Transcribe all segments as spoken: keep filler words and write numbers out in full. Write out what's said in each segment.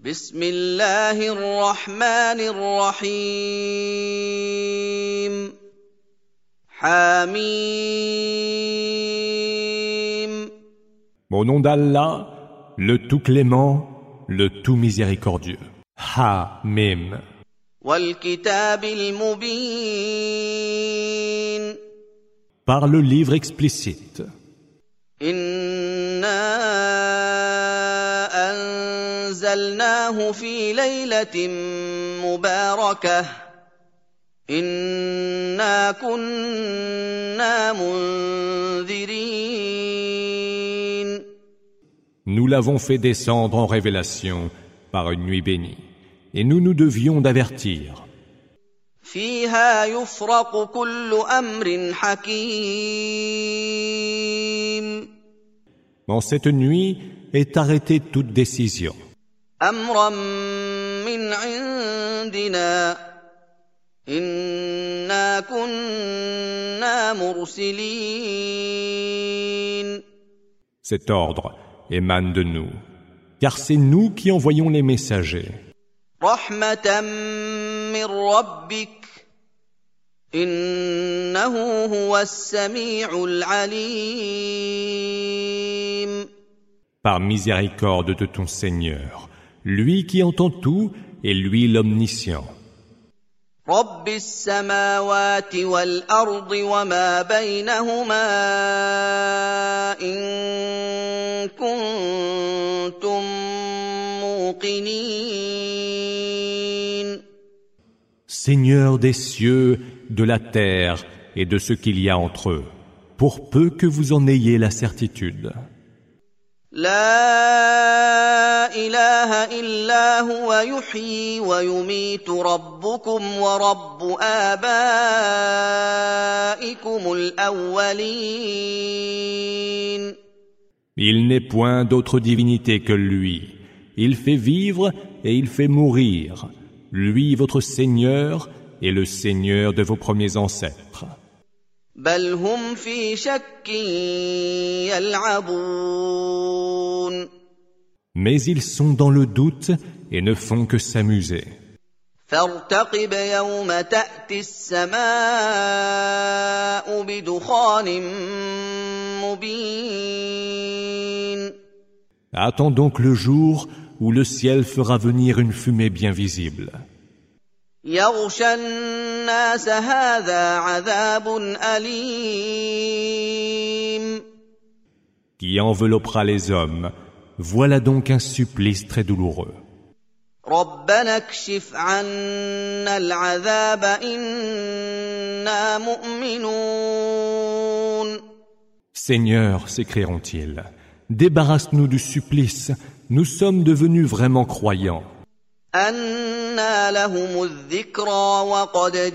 بسم الله الرحمن الرحيم حميم Au nom d'Allah, le tout clément, le tout miséricordieux. Ha-mim. والكتاب المبين Par le livre explicite. إنا أنزلناه في ليلة مباركة إنا كنا منذرين Nous l'avons fait descendre en révélation par une nuit bénie. Et nous nous devions d'avertir. فيها يفرق كل أمر حكيم Dans cette nuit est arrêtée toute décision. أمرا من عندنا إنا كنا مرسلين Cet ordre émane de nous, car c'est nous qui envoyons les messagers. رحمة من ربك إنه هو السميع العليم Par miséricorde de ton Seigneur, lui qui entend tout et lui l'omniscient. رب السماوات والأرض وما بينهما إن كنتم موقنين Seigneur des cieux, de la terre et de ce qu'il y a entre eux, pour peu que vous en ayez la certitude. لا إله إلا هو يحيي ويميت ربكم ورب آبائكم الأولين Il n'est point d'autre divinité que lui. Il fait vivre et il fait mourir. Lui, votre Seigneur, est le Seigneur de vos premiers ancêtres. بل هم في شك يلعبون Mais ils sont dans le doute et ne font que s'amuser. فارتقب يوم تأتي السماء بدخان مبين Attends donc le jour où le ciel fera venir une fumée bien visible. يغشى الناس هذا عذاب أليم Qui enveloppera les hommes. Voilà donc un supplice très douloureux. ربنا اكشف عنا العذاب إنا مؤمنون Seigneur, s'écrieront-ils, débarrasse-nous du supplice, nous sommes devenus vraiment croyants. أنى لهم الذكرى وقد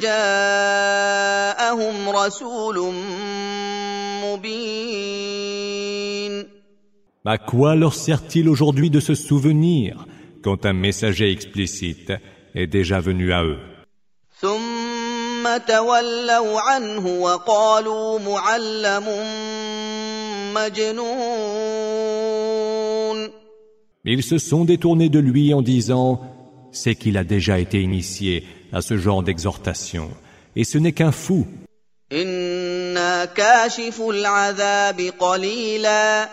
جاءهم رسول مبين À quoi leur sert-il aujourd'hui de se souvenir quand un messager explicite est déjà venu à eux? ثم تولوا عنه وقالوا معلم مجنون Ils se sont détournés de lui en disant « C'est qu'il a déjà été initié à ce genre d'exhortation, et ce n'est qu'un fou. » إنا كاشف العذاب قليلا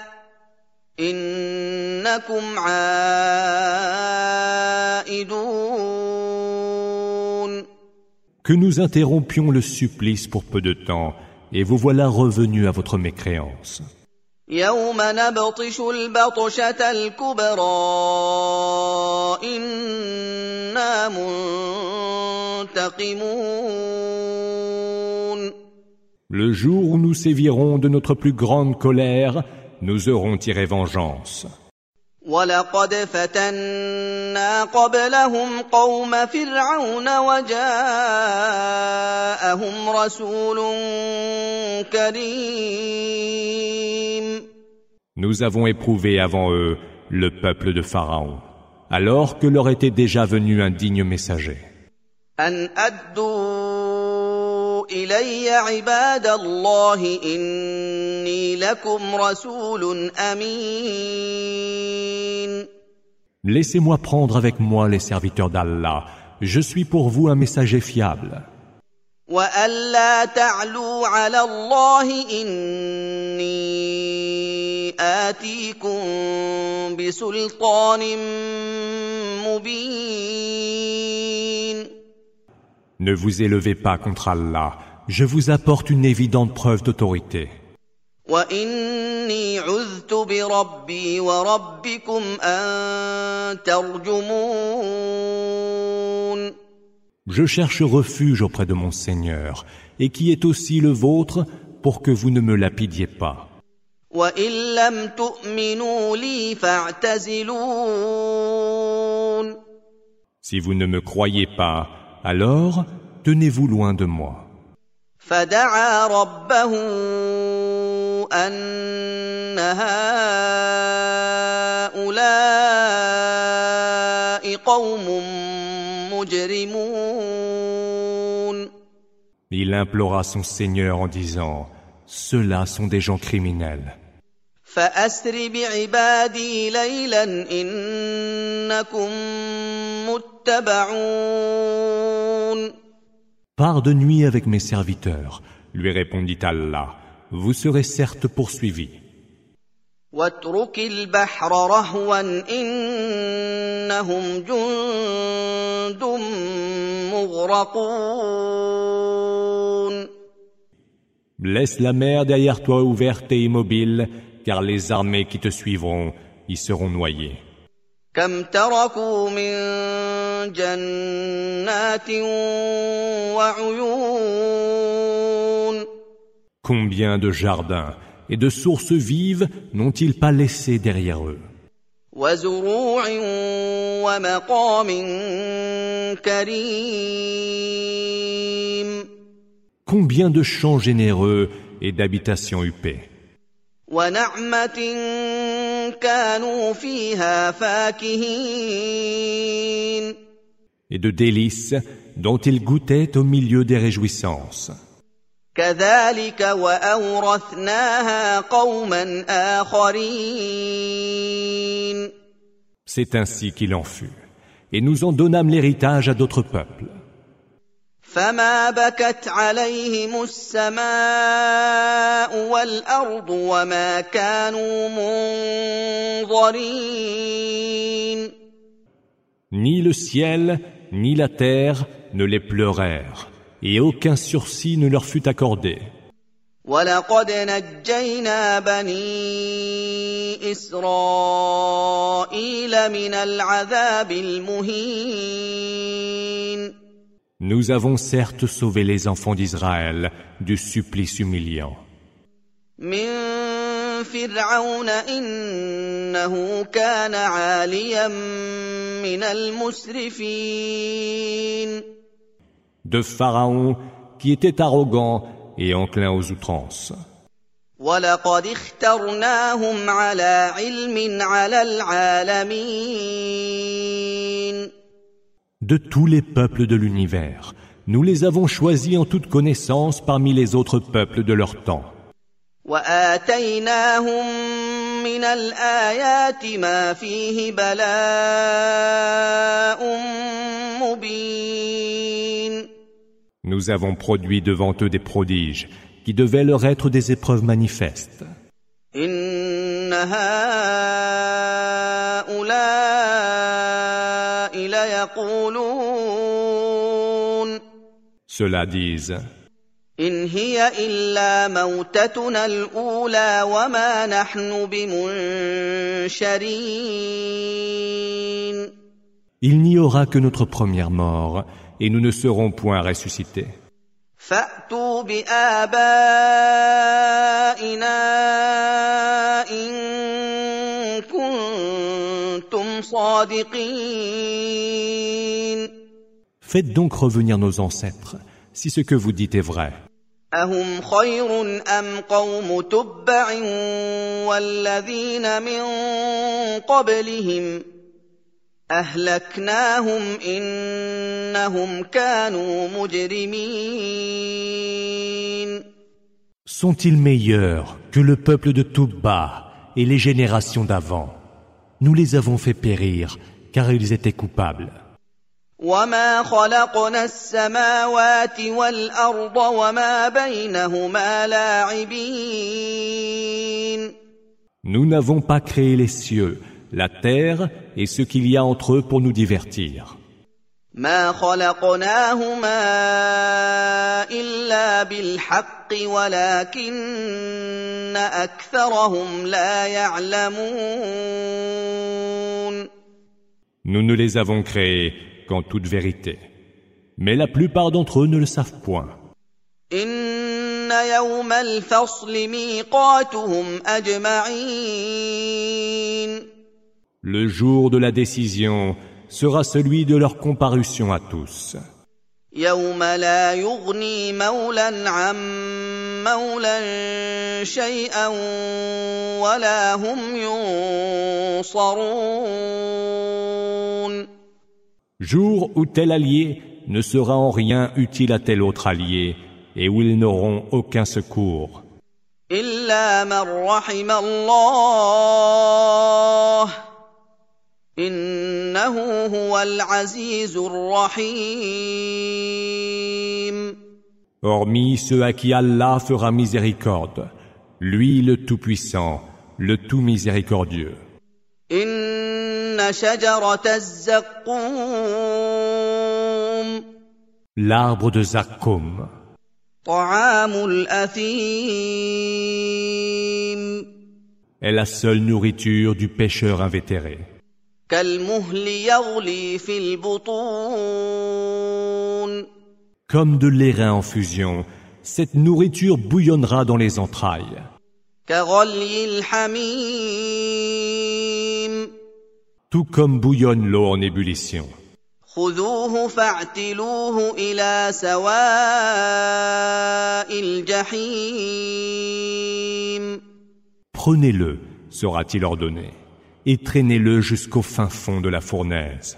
إنكم عائدون Que nous interrompions le supplice pour peu de temps, et vous voilà revenus à votre mécréance. يوم نبطش البطشة الكبرى إنا منتقمون Le jour où nous sévirons de notre plus grande colère, nous aurons tiré vengeance. ولقد فتنا قبلهم قوم فرعون وجاءهم رسول كريم Nous avons éprouvé avant eux le peuple de Pharaon, alors que leur était déjà venu un digne messager. أن أدوا إلي عباد الله إني لكم رسول أمين Laissez-moi prendre avec moi les serviteurs d'Allah. Je suis pour vous un messager fiable. وألا تعلوا على الله إني آتيكم بسلطان مبين. Ne vous élevez pas contre Allah. Je vous apporte une évidente preuve d'autorité. وإني عذت بربي وربكم أن ترجمون. Je cherche refuge auprès de mon Seigneur, et qui est aussi le vôtre, pour que vous ne me lapidiez pas. وإن لم تؤمنوا لي فاعتزلون. Si vous ne me croyez pas, alors tenez-vous loin de moi. فدعا ربه أن هؤلاء قوم مجرمون. Il implora son Seigneur en disant, ceux-là sont des gens criminels. فأسر بعبادي ليلا إنكم متبعون. Pars de nuit avec mes serviteurs, lui répondit Allah, vous serez certes poursuivis. واترك البحر رهوا إنهم جند مغرقون. Laisse la mer derrière toi ouverte et immobile, car les armées qui te suivront y seront noyées. كم تركوا من جنات وعيون. Combien de jardins et de sources vives n'ont-ils pas laissé derrière eux? وزروع ومقام كريم. Combien de champs généreux et d'habitations huppées. ونعمة كانوا فيها فاكهين. Et de délices dont ils goûtaient au milieu des réjouissances. كذلك وأورثناها قوما آخرين. C'est ainsi qu'il en fut. Et nous en donnâmes l'héritage à d'autres peuples. فما بكت عليهم السماء والأرض وما كانوا منظرين. Ni le ciel, ni la terre ne les pleurèrent, et aucun sursis ne leur fut accordé. وَلَقَدْ نَجَّيْنَا بَنِي إِسْرَائِيلَ مِنَ الْعَذَابِ الْمُهِينِ. Nous avons certes sauvé les enfants d'Israël du supplice humiliant. مِنْ فِرْعَوْنَ إِنَّهُ كَانَ عَالِيًا مِنَ الْمُسْرِفِينَ. De Pharaon, qui était arrogant et enclin aux outrances. وَلَقَدِ اخْتَرْنَاهُمْ عَلَى عِلْمٍ عَلَى الْعَالَمِينَ. De tous les peuples de l'univers, nous les avons choisis en toute connaissance parmi les autres peuples de leur temps. وَآتَيْنَاهُمْ مِنَ الْآيَاتِ مَا فِيهِ بَلَاءٌ مُبِينٌ. Nous avons produit devant eux des prodiges qui devaient leur être des épreuves manifestes. إِنَّ هَٰؤُلَاءِ لَيَقُولُونَ. Ceux-là disent, إِنْ هِيَ إِلَّا مَوْتَتُنَا الْأُولَىٰ وَمَا نَحْنُ بِمُنشَرِينَ. il n'y aura que notre première mort et nous ne serons point ressuscités. فَأْتُوا بِآبَائِنَا إِن كُنتُمْ صَادِقِينَ. Faites donc revenir nos ancêtres, si ce que vous dites est vrai. أَهُمْ خَيْرٌ أَمْ قَوْمُ تُبَّعٍ وَالَّذِينَ مِن قَبْلِهِمْ أَهْلَكْنَاهُمْ إِنَّهُمْ كَانُوا مُجْرِمِينَ. Sont-ils meilleurs que le peuple de Toubba et les générations d'avant? Nous les avons fait périr, car ils étaient coupables. وما خلقنا السماوات والأرض وما بينهما لاعبين. Nous n'avons pas créé les cieux, la terre et ce qu'il y a entre eux pour nous divertir. ما خلقناهما إلا بالحق ولكن أكثرهم لا يعلمون. Nous ne les avons créés qu'en toute vérité. Mais la plupart d'entre eux ne le savent point. إن يوم الفصل ميقاتهم أجمعين. Le jour de la décision sera celui de leur comparution à tous. يوم لا يغني مولى عن مولى شيئا ولا هم ينصرون. Jour où tel allié ne sera en rien utile à tel autre allié et où ils n'auront aucun secours. إلا من رحم الله إنه هو العزيز الرحيم. Hormis ceux à qui Allah fera miséricorde, lui le Tout-Puissant, le Tout Miséricordieux. إن شجرة الزقوم L'arbre de Zakkum, طعام الأثيم est la seule nourriture du pécheur invétéré. كالمهل يغلي في البطون. Comme de l'airain en fusion, cette nourriture bouillonnera dans les entrailles. كغلي الحميم. Tout comme bouillonne l'eau en ébullition. خذوه فاعتلوه إلى سواء الجحيم. Prenez-le, sera-t-il ordonné, et traînez-le jusqu'au fin fond de la fournaise.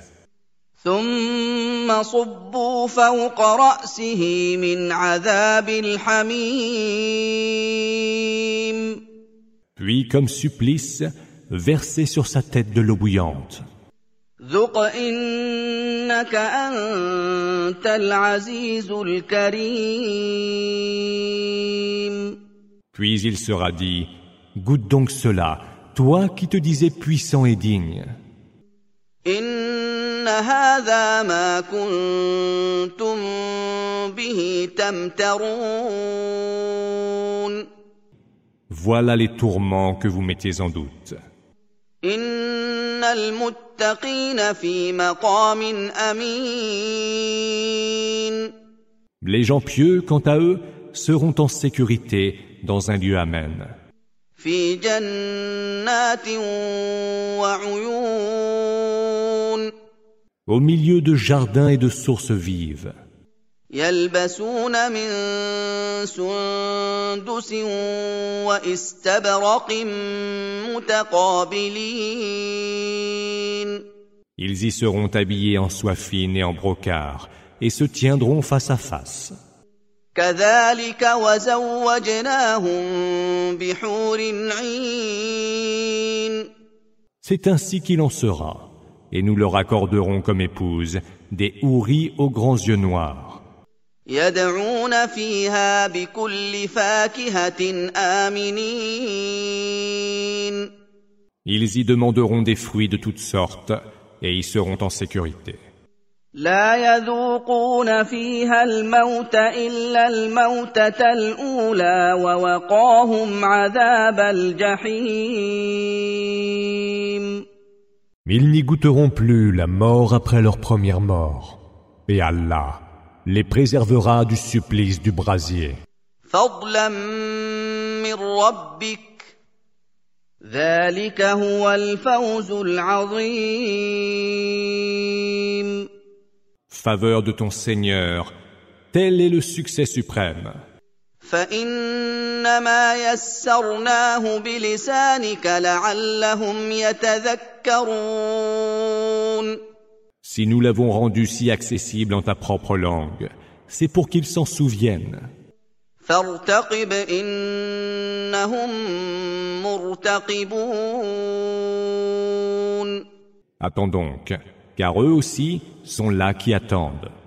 ثم صبوا فوق رأسه من عذاب الحميم. Puis, comme supplice, versez sur sa tête de l'eau bouillante. ذق إنك أنت العزيز الكريم. Puis il sera dit, goûte donc cela, toi qui te disais puissant et digne. إن هذا ما كنتم به تمترون. Voilà les tourments que vous mettez en doute. إن المتقين في مقام أمين. Les gens pieux, quant à eux, seront en sécurité dans un lieu amen. في جنات وعيون. Au milieu de jardins et de sources vives. يلبسون من سندس واستبرق متقابلين. Ils y seront habillés en soie fine et en brocart, et se tiendront face à face. كذلك وزوجناهم بحور عين. C'est ainsi qu'il en sera, et nous leur accorderons comme épouse des houris aux grands yeux noirs. يدعون فيها بكل فاكهة آمنين. Ils y demanderont des fruits de toutes sortes, et y seront en sécurité. لا يذوقون فيها الموت إلا الموتة الأولى ووقاهم عذاب الجحيم. Ils n'y goûteront plus la mort après leur première mort, et Allah les préservera du supplice du brasier. فضلا من ربك ذلك هو الفوز العظيم. Faveur de ton Seigneur, tel est le succès suprême. فإنما يسرناه بلسانك لعلهم يتذكرون. Si nous l'avons rendu si accessible en ta propre langue, c'est pour qu'ils s'en souviennent. فارتقب إنهم مرتقبون. Attends donc, car eux aussi sont là qui attendent.